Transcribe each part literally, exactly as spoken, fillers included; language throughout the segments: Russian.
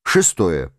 Шестое.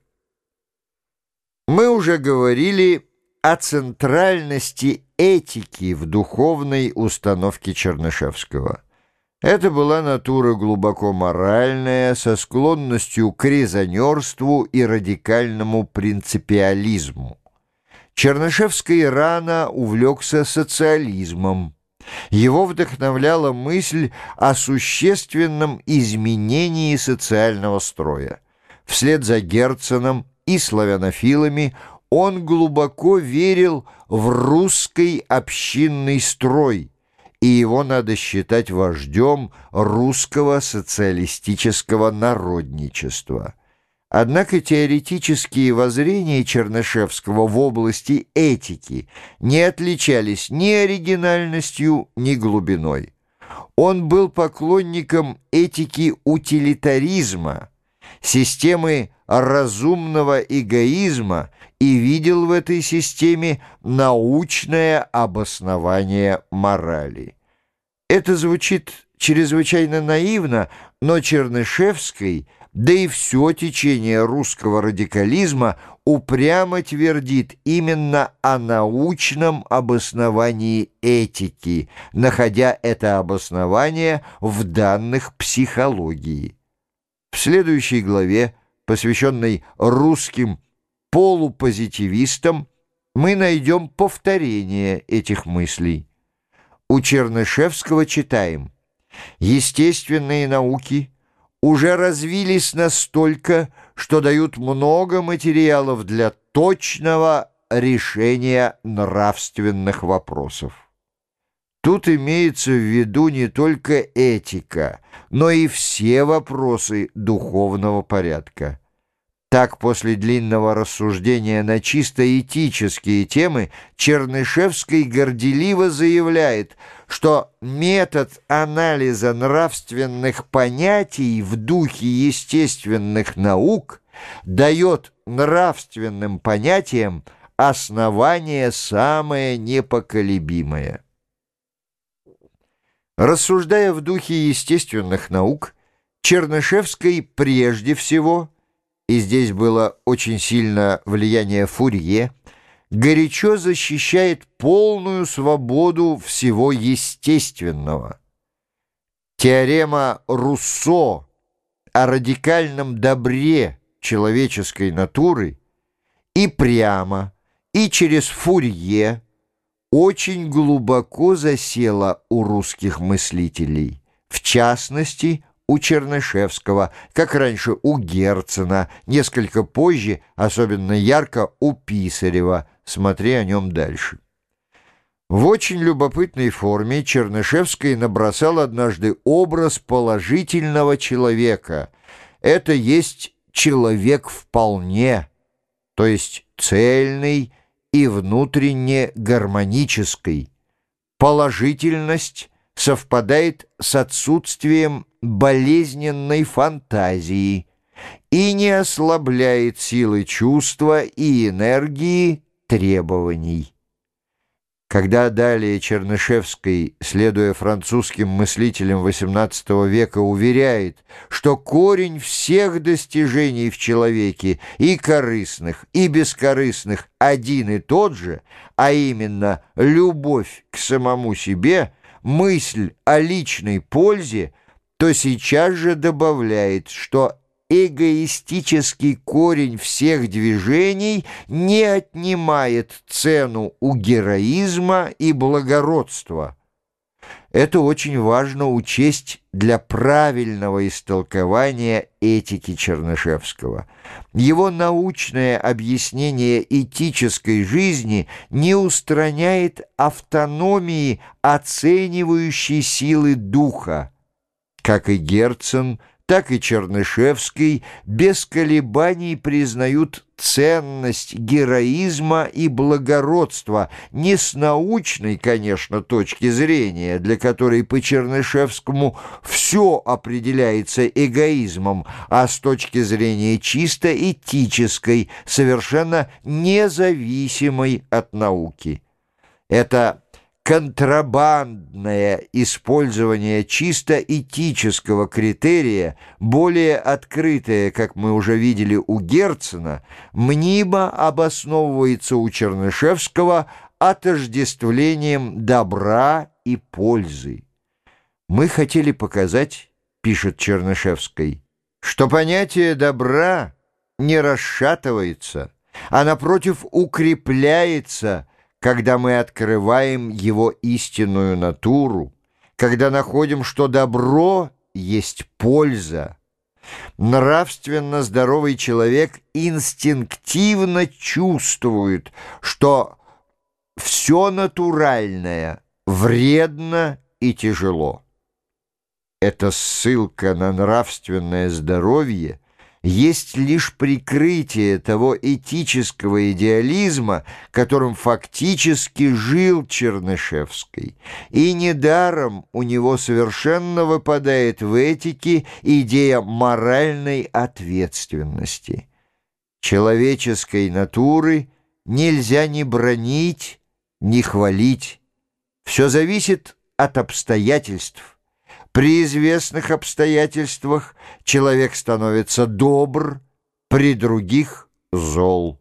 Мы уже говорили о центральности этики в духовной установке Чернышевского. Это была натура глубоко моральная, со склонностью к резонерству и радикальному принципиализму. Чернышевский рано увлекся социализмом. Его вдохновляла мысль о существенном изменении социального строя. Вслед за Герценом и славянофилами он глубоко верил в русский общинный строй, и его надо считать вождем русского социалистического народничества. Однако теоретические воззрения Чернышевского в области этики не отличались ни оригинальностью, ни глубиной. Он был поклонником этики утилитаризма, системы разумного эгоизма, и видел в этой системе научное обоснование морали. Это звучит чрезвычайно наивно, но Чернышевский, да и все течение русского радикализма упрямо твердит именно о научном обосновании этики, находя это обоснование в данных психологии. В следующей главе, посвященной русским полупозитивистам, мы найдем повторение этих мыслей. У Чернышевского читаем: «Естественные науки уже развились настолько, что дают много материалов для точного решения нравственных вопросов». Тут имеется в виду не только этика, но и все вопросы духовного порядка. Так, после длинного рассуждения на чисто этические темы, Чернышевский горделиво заявляет, что метод анализа нравственных понятий в духе естественных наук дает нравственным понятиям основание самое непоколебимое. Рассуждая в духе естественных наук, Чернышевский прежде всего, и здесь было очень сильное влияние Фурье, горячо защищает полную свободу всего естественного. Теорема Руссо о радикальном добре человеческой натуры и прямо, и через Фурье очень глубоко засела у русских мыслителей, в частности, у Чернышевского, как раньше у Герцена, несколько позже, особенно ярко, у Писарева. Смотри о нем дальше. В очень любопытной форме Чернышевский набросал однажды образ положительного человека. Это есть человек вполне, то есть цельный и внутренне гармонический. Положительность совпадает с отсутствием болезненной фантазии и не ослабляет силы чувства и энергии требований. Когда далее Чернышевский, следуя французским мыслителям восемнадцатого века, уверяет, что корень всех достижений в человеке, и корыстных, и бескорыстных, один и тот же, а именно любовь к самому себе, мысль о личной пользе, то сейчас же добавляет, что эгоистический корень всех движений не отнимает цену у героизма и благородства. Это очень важно учесть для правильного истолкования этики Чернышевского. Его научное объяснение этической жизни не устраняет автономии оценивающей силы духа. Как и Герцен, так и Чернышевский без колебаний признают ценность героизма и благородства не с научной, конечно, точки зрения, для которой по Чернышевскому все определяется эгоизмом, а с точки зрения чисто этической, совершенно независимой от науки. Это контрабандное использование чисто этического критерия, более открытое, как мы уже видели у Герцена, мнимо обосновывается у Чернышевского отождествлением добра и пользы. «Мы хотели показать, — пишет Чернышевский, — что понятие добра не расшатывается, а, напротив, укрепляется, когда мы открываем его истинную натуру, когда находим, что добро есть польза. Нравственно здоровый человек инстинктивно чувствует, что все натуральное вредно и тяжело». Эта ссылка на нравственное здоровье есть лишь прикрытие того этического идеализма, которым фактически жил Чернышевский. И недаром у него совершенно выпадает в этике идея моральной ответственности. Человеческой натуры нельзя ни бранить, ни хвалить. Все зависит от обстоятельств. При известных обстоятельствах человек становится добр, при других — зол.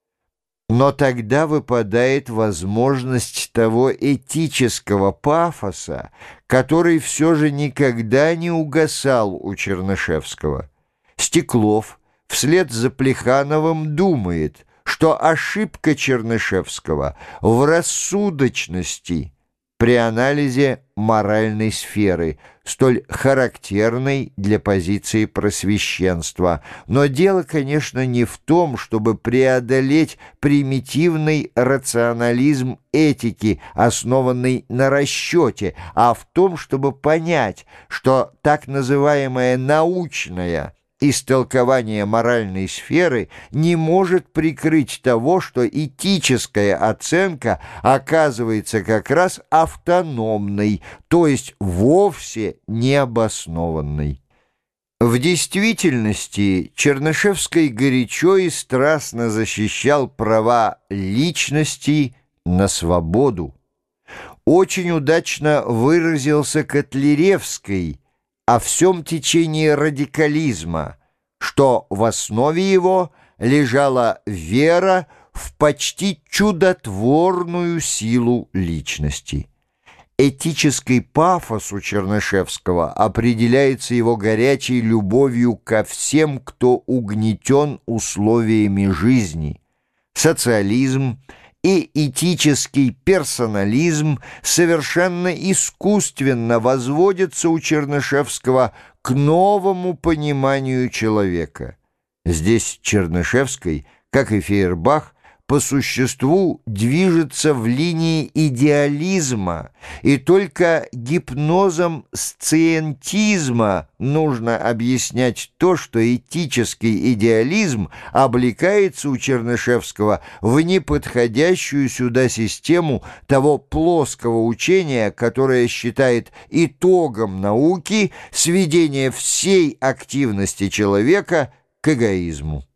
Но тогда выпадает возможность того этического пафоса, который все же никогда не угасал у Чернышевского. Стеклов вслед за Плехановым думает, что ошибка Чернышевского в рассудочности при анализе моральной сферы, столь характерной для позиции просвещенства. Но дело, конечно, не в том, чтобы преодолеть примитивный рационализм этики, основанный на расчете, а в том, чтобы понять, что так называемая научная истолкование моральной сферы не может прикрыть того, что этическая оценка оказывается как раз автономной, то есть вовсе необоснованной. В действительности Чернышевский горячо и страстно защищал права личности на свободу. Очень удачно выразился Котляревский о всем течении радикализма, что в основе его лежала вера в почти чудотворную силу личности. Этический пафос у Чернышевского определяется его горячей любовью ко всем, кто угнетен условиями жизни. Социализм и этический персонализм совершенно искусственно возводятся у Чернышевского к новому пониманию человека. Здесь Чернышевский, как и Фейербах, по существу движется в линии идеализма, и только гипнозом сциентизма нужно объяснять то, что этический идеализм облекается у Чернышевского в неподходящую сюда систему того плоского учения, которое считает итогом науки сведение всей активности человека к эгоизму.